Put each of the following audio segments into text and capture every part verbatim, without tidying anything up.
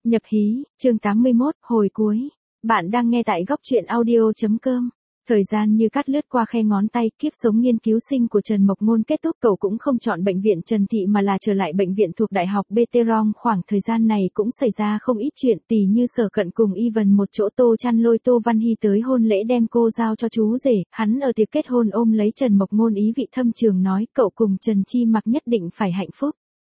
Nhập hí, chương tám mươi mốt, hồi cuối. Bạn đang nghe tại góc truyện audio chấm com. Thời gian như cắt lướt qua khe ngón tay, kiếp sống nghiên cứu sinh của Trần Mộc Ngôn kết thúc, cậu cũng không chọn bệnh viện Trần Thị mà là trở lại bệnh viện thuộc Đại học bê tê rong. Khoảng thời gian này cũng xảy ra không ít chuyện, tỉ như Sở Cận cùng Even một chỗ Tô Chăn lôi Tô Văn Hy tới hôn lễ đem cô giao cho chú rể, hắn ở tiệc kết hôn ôm lấy Trần Mộc Ngôn ý vị thâm trường nói cậu cùng Trần Chi Mặc nhất định phải hạnh phúc.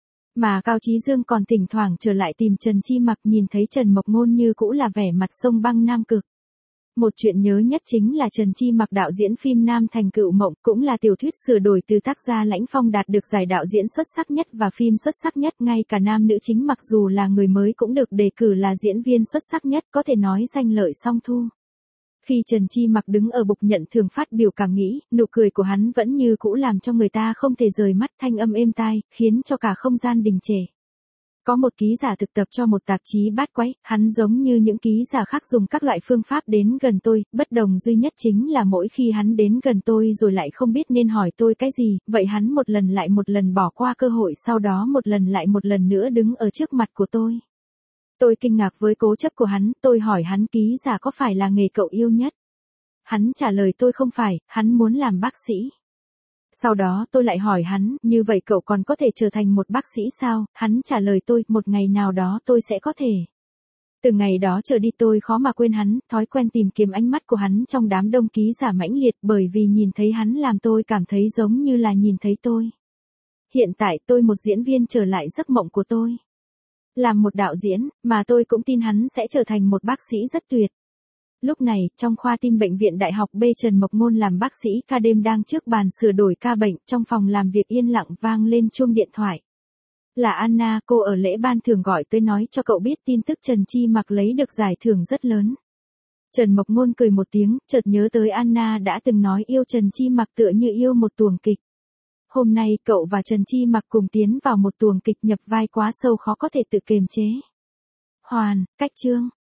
Mà Cao Chí Dương còn thỉnh thoảng trở lại tìm Trần Chi Mặc, nhìn thấy Trần Mộc Ngôn như cũ là vẻ mặt sông băng nam cực. Một chuyện nhớ nhất chính là Trần Chi Mặc đạo diễn phim Nam Thành Cựu Mộng, cũng là tiểu thuyết sửa đổi từ tác gia Lãnh Phong đạt được giải đạo diễn xuất sắc nhất và phim xuất sắc nhất, ngay cả nam nữ chính mặc dù là người mới cũng được đề cử là diễn viên xuất sắc nhất, có thể nói danh lợi song thu. Khi Trần Chi Mặc đứng ở bục nhận thưởng phát biểu cảm nghĩ, nụ cười của hắn vẫn như cũ làm cho người ta không thể rời mắt, thanh âm êm tai, khiến cho cả không gian đình trệ. Có một ký giả thực tập cho một tạp chí bát quái, hắn giống như những ký giả khác dùng các loại phương pháp đến gần tôi, bất đồng duy nhất chính là mỗi khi hắn đến gần tôi rồi lại không biết nên hỏi tôi cái gì, vậy hắn một lần lại một lần bỏ qua cơ hội, sau đó một lần lại một lần nữa đứng ở trước mặt của tôi. Tôi kinh ngạc với cố chấp của hắn, tôi hỏi hắn ký giả có phải là nghề cậu yêu nhất? Hắn trả lời tôi không phải, hắn muốn làm bác sĩ. Sau đó tôi lại hỏi hắn, như vậy cậu còn có thể trở thành một bác sĩ sao? Hắn trả lời tôi, một ngày nào đó tôi sẽ có thể. Từ ngày đó trở đi tôi khó mà quên hắn, thói quen tìm kiếm ánh mắt của hắn trong đám đông ký giả mãnh liệt, bởi vì nhìn thấy hắn làm tôi cảm thấy giống như là nhìn thấy tôi. Hiện tại tôi một diễn viên trở lại giấc mộng của tôi. Làm một đạo diễn, mà tôi cũng tin hắn sẽ trở thành một bác sĩ rất tuyệt. Lúc này, trong khoa tim bệnh viện Đại học B, Trần Mộc Ngôn làm bác sĩ ca đêm đang trước bàn sửa đổi ca bệnh, trong phòng làm việc yên lặng vang lên chuông điện thoại. Là Anna, cô ở lễ ban thưởng gọi tới nói cho cậu biết tin tức Trần Chi Mặc lấy được giải thưởng rất lớn. Trần Mộc Ngôn cười một tiếng, chợt nhớ tới Anna đã từng nói yêu Trần Chi Mặc tựa như yêu một tuồng kịch. Hôm nay cậu và Trần Chi Mặc cùng tiến vào một tuồng kịch nhập vai quá sâu khó có thể tự kiềm chế. Hoàn, cách chương.